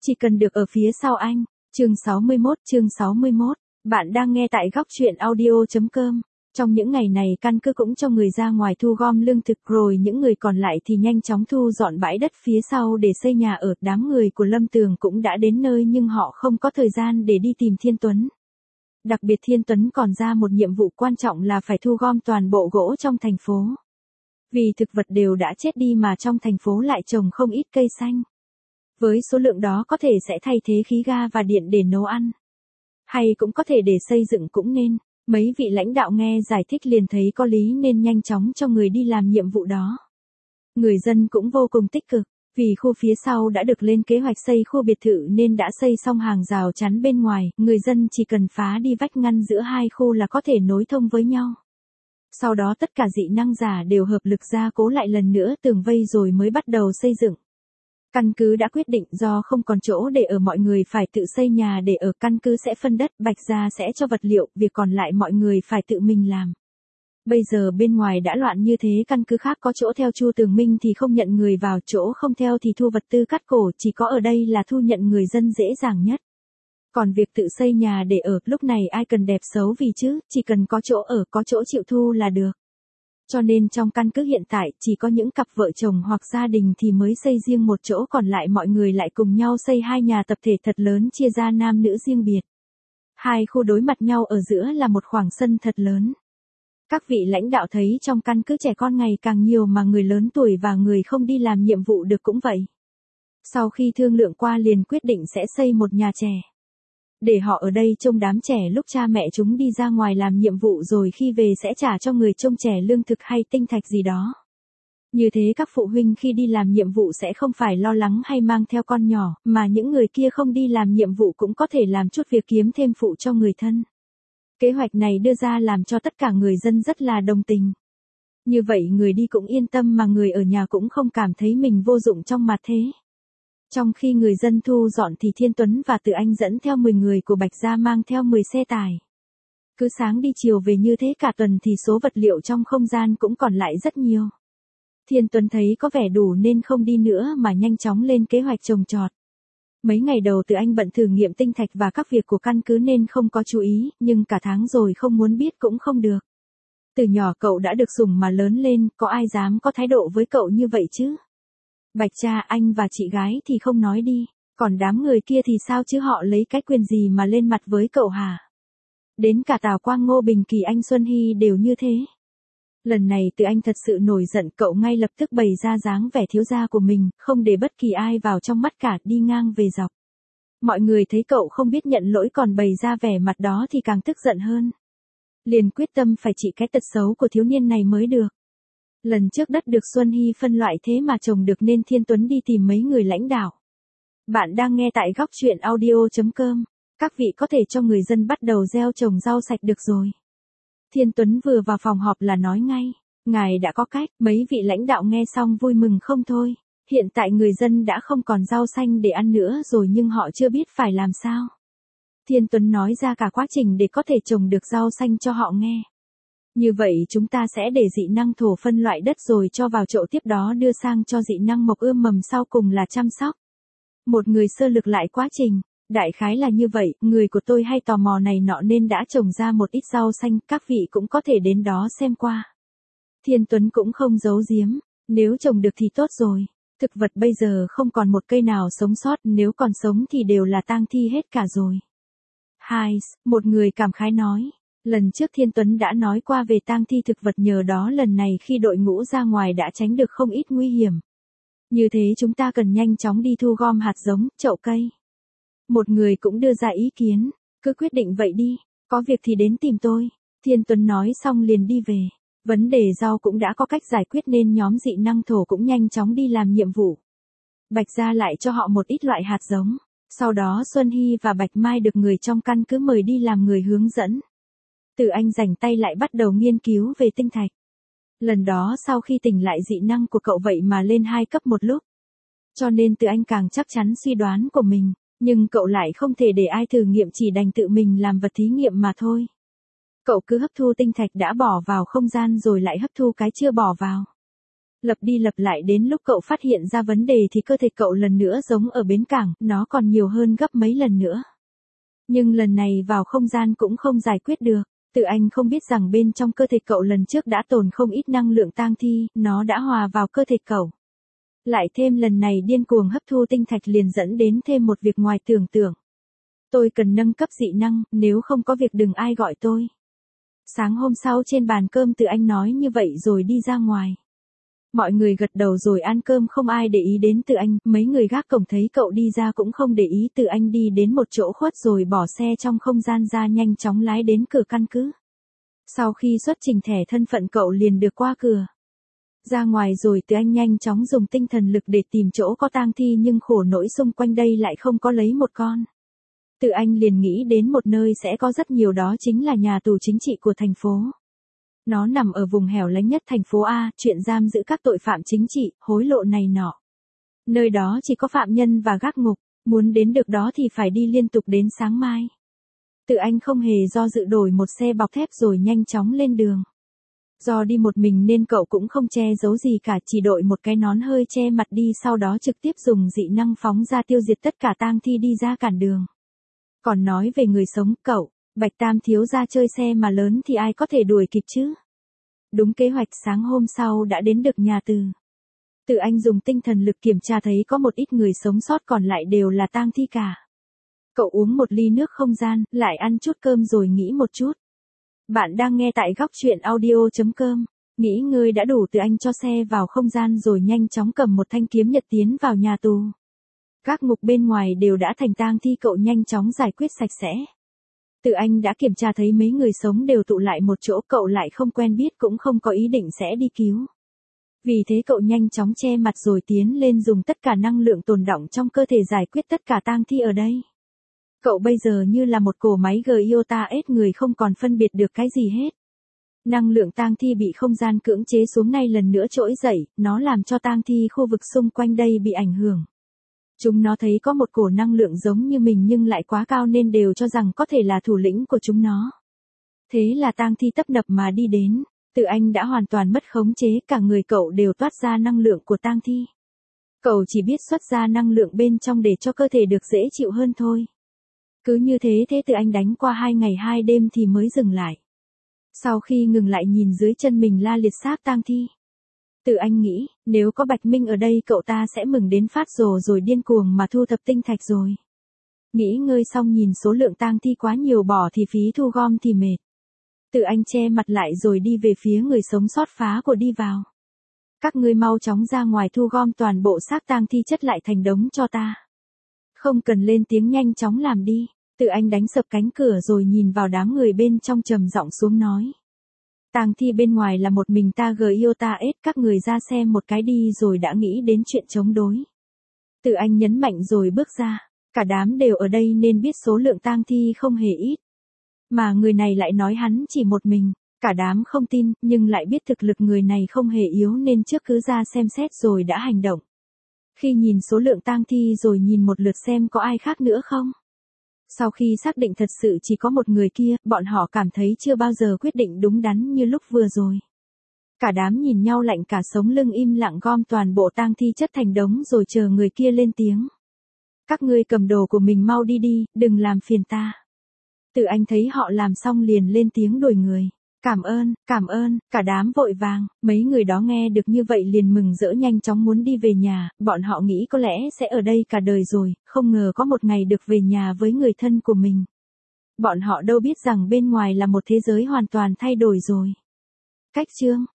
Chỉ cần được ở phía sau anh. Chương 61. Bạn đang nghe tại góc chuyện audio.com. Trong những ngày này căn cứ cũng cho người ra ngoài thu gom lương thực, rồi những người còn lại thì nhanh chóng thu dọn bãi đất phía sau để xây nhà ở. Đám người của Lâm Tường cũng đã đến nơi nhưng họ không có thời gian để đi tìm Thiên Tuấn. Đặc biệt Thiên Tuấn còn ra một nhiệm vụ quan trọng là phải thu gom toàn bộ gỗ trong thành phố. Vì thực vật đều đã chết đi mà trong thành phố lại trồng không ít cây xanh. Với số lượng đó có thể sẽ thay thế khí ga và điện để nấu ăn. Hay cũng có thể để xây dựng cũng nên. Mấy vị lãnh đạo nghe giải thích liền thấy có lý nên nhanh chóng cho người đi làm nhiệm vụ đó. Người dân cũng vô cùng tích cực, vì khu phía sau đã được lên kế hoạch xây khu biệt thự nên đã xây xong hàng rào chắn bên ngoài, người dân chỉ cần phá đi vách ngăn giữa hai khu là có thể nối thông với nhau. Sau đó tất cả dị năng giả đều hợp lực gia cố lại lần nữa tường vây rồi mới bắt đầu xây dựng. Căn cứ đã quyết định do không còn chỗ để ở mọi người phải tự xây nhà để ở, căn cứ sẽ phân đất, Bạch Gia sẽ cho vật liệu, việc còn lại mọi người phải tự mình làm. Bây giờ bên ngoài đã loạn như thế, căn cứ khác có chỗ theo Chu Tường Minh thì không nhận người vào, chỗ không theo thì thu vật tư cắt cổ, chỉ có ở đây là thu nhận người dân dễ dàng nhất. Còn việc tự xây nhà để ở, lúc này ai cần đẹp xấu vì chứ, chỉ cần có chỗ ở, có chỗ chịu thu là được. Cho nên trong căn cứ hiện tại chỉ có những cặp vợ chồng hoặc gia đình thì mới xây riêng một chỗ, còn lại mọi người lại cùng nhau xây hai nhà tập thể thật lớn chia ra nam nữ riêng biệt. Hai khu đối mặt nhau ở giữa là một khoảng sân thật lớn. Các vị lãnh đạo thấy trong căn cứ trẻ con ngày càng nhiều mà người lớn tuổi và người không đi làm nhiệm vụ được cũng vậy. Sau khi thương lượng qua liền quyết định sẽ xây một nhà trẻ. Để họ ở đây trông đám trẻ lúc cha mẹ chúng đi ra ngoài làm nhiệm vụ, rồi khi về sẽ trả cho người trông trẻ lương thực hay tinh thạch gì đó. Như thế các phụ huynh khi đi làm nhiệm vụ sẽ không phải lo lắng hay mang theo con nhỏ, mà những người kia không đi làm nhiệm vụ cũng có thể làm chút việc kiếm thêm phụ cho người thân. Kế hoạch này đưa ra làm cho tất cả người dân rất là đồng tình. Như vậy người đi cũng yên tâm mà người ở nhà cũng không cảm thấy mình vô dụng trong mặt thế. Trong khi người dân thu dọn thì Thiên Tuấn và Từ Anh dẫn theo 10 người của Bạch Gia mang theo 10 xe tải. Cứ sáng đi chiều về như thế cả tuần thì số vật liệu trong không gian cũng còn lại rất nhiều. Thiên Tuấn thấy có vẻ đủ nên không đi nữa mà nhanh chóng lên kế hoạch trồng trọt. Mấy ngày đầu Từ Anh bận thử nghiệm tinh thạch và các việc của căn cứ nên không có chú ý, nhưng cả tháng rồi không muốn biết cũng không được. Từ nhỏ cậu đã được sủng mà lớn lên, có ai dám có thái độ với cậu như vậy chứ? Bạch cha, anh và chị gái thì không nói đi, còn đám người kia thì sao chứ, họ lấy cái quyền gì mà lên mặt với cậu hả? Đến cả Tào Quang, Ngô Bình Kỳ, anh Xuân Hy đều như thế. Lần này Từ Anh thật sự nổi giận, cậu ngay lập tức bày ra dáng vẻ thiếu gia của mình, không để bất kỳ ai vào trong mắt cả, đi ngang về dọc. Mọi người thấy cậu không biết nhận lỗi còn bày ra vẻ mặt đó thì càng tức giận hơn. Liền quyết tâm phải trị cái tật xấu của thiếu niên này mới được. Lần trước đất được Xuân Hy phân loại thế mà trồng được nên Thiên Tuấn đi tìm mấy người lãnh đạo. Bạn đang nghe tại góc chuyện audio.com. Các vị có thể cho người dân bắt đầu gieo trồng rau sạch được rồi. Thiên Tuấn vừa vào phòng họp là nói ngay, ngài đã có cách. Mấy vị lãnh đạo nghe xong vui mừng không thôi. Hiện tại người dân đã không còn rau xanh để ăn nữa rồi nhưng họ chưa biết phải làm sao. Thiên Tuấn nói ra cả quá trình để có thể trồng được rau xanh cho họ nghe. Như vậy chúng ta sẽ để dị năng thổ phân loại đất rồi cho vào chậu, tiếp đó đưa sang cho dị năng mộc ươm mầm, sau cùng là chăm sóc. Một người sơ lược lại quá trình, đại khái là như vậy, người của tôi hay tò mò này nọ nên đã trồng ra một ít rau xanh, các vị cũng có thể đến đó xem qua. Thiên Tuấn cũng không giấu giếm, nếu trồng được thì tốt rồi, thực vật bây giờ không còn một cây nào sống sót, nếu còn sống thì đều là tang thi hết cả rồi. Một người cảm khái nói. Lần trước Thiên Tuấn đã nói qua về tang thi thực vật, nhờ đó lần này khi đội ngũ ra ngoài đã tránh được không ít nguy hiểm. Như thế chúng ta cần nhanh chóng đi thu gom hạt giống, chậu cây. Một người cũng đưa ra ý kiến, cứ quyết định vậy đi, có việc thì đến tìm tôi. Thiên Tuấn nói xong liền đi về. Vấn đề rau cũng đã có cách giải quyết nên nhóm dị năng thổ cũng nhanh chóng đi làm nhiệm vụ. Bạch Gia lại cho họ một ít loại hạt giống. Sau đó Xuân Hy và Bạch Mai được người trong căn cứ mời đi làm người hướng dẫn. Từ Anh rảnh tay lại bắt đầu nghiên cứu về tinh thạch. Lần đó sau khi tỉnh lại dị năng của cậu vậy mà lên 2 cấp một lúc. Cho nên Từ Anh càng chắc chắn suy đoán của mình, nhưng cậu lại không thể để ai thử nghiệm, chỉ đành tự mình làm vật thí nghiệm mà thôi. Cậu cứ hấp thu tinh thạch đã bỏ vào không gian rồi lại hấp thu cái chưa bỏ vào. Lặp đi lặp lại đến lúc cậu phát hiện ra vấn đề thì cơ thể cậu lần nữa giống ở bến cảng, nó còn nhiều hơn gấp mấy lần nữa. Nhưng lần này vào không gian cũng không giải quyết được. Tự anh không biết rằng bên trong cơ thể cậu lần trước đã tồn không ít năng lượng tang thi, nó đã hòa vào cơ thể cậu. Lại thêm lần này điên cuồng hấp thu tinh thạch liền dẫn đến thêm một việc ngoài tưởng tượng. Tôi cần nâng cấp dị năng, nếu không có việc đừng ai gọi tôi. Sáng hôm sau trên bàn cơm Tự Anh nói như vậy rồi đi ra ngoài. Mọi người gật đầu rồi ăn cơm, không ai để ý đến Tự Anh, mấy người gác cổng thấy cậu đi ra cũng không để ý. Tự Anh đi đến một chỗ khuất rồi bỏ xe trong không gian ra, nhanh chóng lái đến cửa căn cứ. Sau khi xuất trình thẻ thân phận cậu liền được qua cửa. Ra ngoài rồi Tự Anh nhanh chóng dùng tinh thần lực để tìm chỗ có tang thi, nhưng khổ nỗi xung quanh đây lại không có lấy một con. Tự Anh liền nghĩ đến một nơi sẽ có rất nhiều, đó chính là nhà tù chính trị của thành phố. Nó nằm ở vùng hẻo lánh nhất thành phố A, chuyện giam giữ các tội phạm chính trị, hối lộ này nọ. Nơi đó chỉ có phạm nhân và gác ngục, muốn đến được đó thì phải đi liên tục đến sáng mai. Tự Anh không hề do dự đổi một xe bọc thép rồi nhanh chóng lên đường. Do đi một mình nên cậu cũng không che giấu gì cả, chỉ đội một cái nón hơi che mặt đi, sau đó trực tiếp dùng dị năng phóng ra tiêu diệt tất cả tang thi đi ra cản đường. Còn nói về người sống, cậu, Bạch Tam thiếu gia chơi xe mà lớn thì ai có thể đuổi kịp chứ. Đúng kế hoạch, sáng hôm sau đã đến được nhà Từ. Tự Anh dùng tinh thần lực kiểm tra thấy có một ít người sống sót, còn lại đều là tang thi cả. Cậu uống một ly nước không gian, lại ăn chút cơm rồi nghỉ một chút. Bạn đang nghe tại góc truyện audio.com. Nghỉ ngơi đã đủ, Tự Anh cho xe vào không gian rồi nhanh chóng cầm một thanh kiếm nhật tiến vào nhà tù. Các ngục bên ngoài đều đã thành tang thi, cậu nhanh chóng giải quyết sạch sẽ. Tự Anh đã kiểm tra thấy mấy người sống đều tụ lại một chỗ, cậu lại không quen biết cũng không có ý định sẽ đi cứu. Vì thế cậu nhanh chóng che mặt rồi tiến lên dùng tất cả năng lượng tồn đọng trong cơ thể giải quyết tất cả tang thi ở đây. Cậu bây giờ như là một cỗ máy Giota S, người không còn phân biệt được cái gì hết. Năng lượng tang thi bị không gian cưỡng chế xuống nay lần nữa trỗi dậy, nó làm cho tang thi khu vực xung quanh đây bị ảnh hưởng. Chúng nó thấy có một cổ năng lượng giống như mình nhưng lại quá cao nên đều cho rằng có thể là thủ lĩnh của chúng nó. Thế là tang thi tấp nập mà đi đến. Tự Anh đã hoàn toàn mất khống chế, cả người cậu đều toát ra năng lượng của tang thi. Cậu chỉ biết xuất ra năng lượng bên trong để cho cơ thể được dễ chịu hơn thôi. Cứ như thế Tự Anh đánh qua 2 ngày 2 đêm thì mới dừng lại. Sau khi ngừng lại nhìn dưới chân mình la liệt xác tang thi. Tự Anh nghĩ, nếu có Bạch Minh ở đây cậu ta sẽ mừng đến phát rồ rồi điên cuồng mà thu thập tinh thạch rồi. Nghỉ ngơi xong nhìn số lượng tang thi quá nhiều, bỏ thì phí, thu gom thì mệt. Tự Anh che mặt lại rồi đi về phía người sống sót phá của đi vào. Các ngươi mau chóng ra ngoài thu gom toàn bộ xác tang thi chất lại thành đống cho ta. Không cần lên tiếng, nhanh chóng làm đi. Tự Anh đánh sập cánh cửa rồi nhìn vào đám người bên trong trầm giọng xuống nói. Tang thi bên ngoài là một mình ta Giota S, các người ra xem một cái đi rồi đã nghĩ đến chuyện chống đối. Tự Anh nhấn mạnh rồi bước ra, cả đám đều ở đây nên biết số lượng tang thi không hề ít. Mà người này lại nói hắn chỉ một mình, cả đám không tin, nhưng lại biết thực lực người này không hề yếu nên trước cứ ra xem xét rồi đã hành động. Khi nhìn số lượng tang thi rồi nhìn một lượt xem có ai khác nữa không. Sau khi xác định thật sự chỉ có một người kia, bọn họ cảm thấy chưa bao giờ quyết định đúng đắn như lúc vừa rồi. Cả đám nhìn nhau lạnh cả sống lưng, im lặng gom toàn bộ tang thi chất thành đống rồi chờ người kia lên tiếng. Các ngươi cầm đồ của mình mau đi đi, đừng làm phiền ta. Tự Anh thấy họ làm xong liền lên tiếng đuổi người. Cảm ơn, cả đám vội vàng, mấy người đó nghe được như vậy liền mừng rỡ nhanh chóng muốn đi về nhà, bọn họ nghĩ có lẽ sẽ ở đây cả đời rồi, không ngờ có một ngày được về nhà với người thân của mình. Bọn họ đâu biết rằng bên ngoài là một thế giới hoàn toàn thay đổi rồi. Cách chương